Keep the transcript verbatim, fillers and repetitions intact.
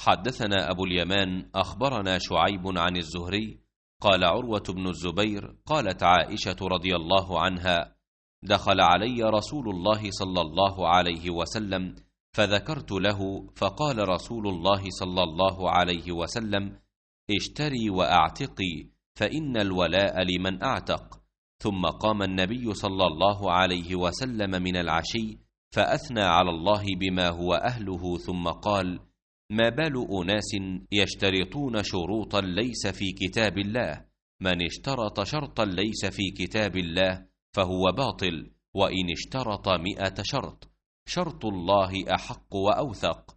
حدثنا أبو اليمان أخبرنا شعيب عن الزهري قال عروة بن الزبير قالت عائشة رضي الله عنها: دخل علي رسول الله صلى الله عليه وسلم فذكرت له، فقال رسول الله صلى الله عليه وسلم: اشتري وأعتقي، فإن الولاء لمن أعتق. ثم قام النبي صلى الله عليه وسلم من العشي فأثنى على الله بما هو أهله، ثم قال: ما بال أناس يشترطون شروطا ليس في كتاب الله؟ من اشترط شرطا ليس في كتاب الله فهو باطل، وإن اشترط مئة شرط، شرط الله أحق وأوثق.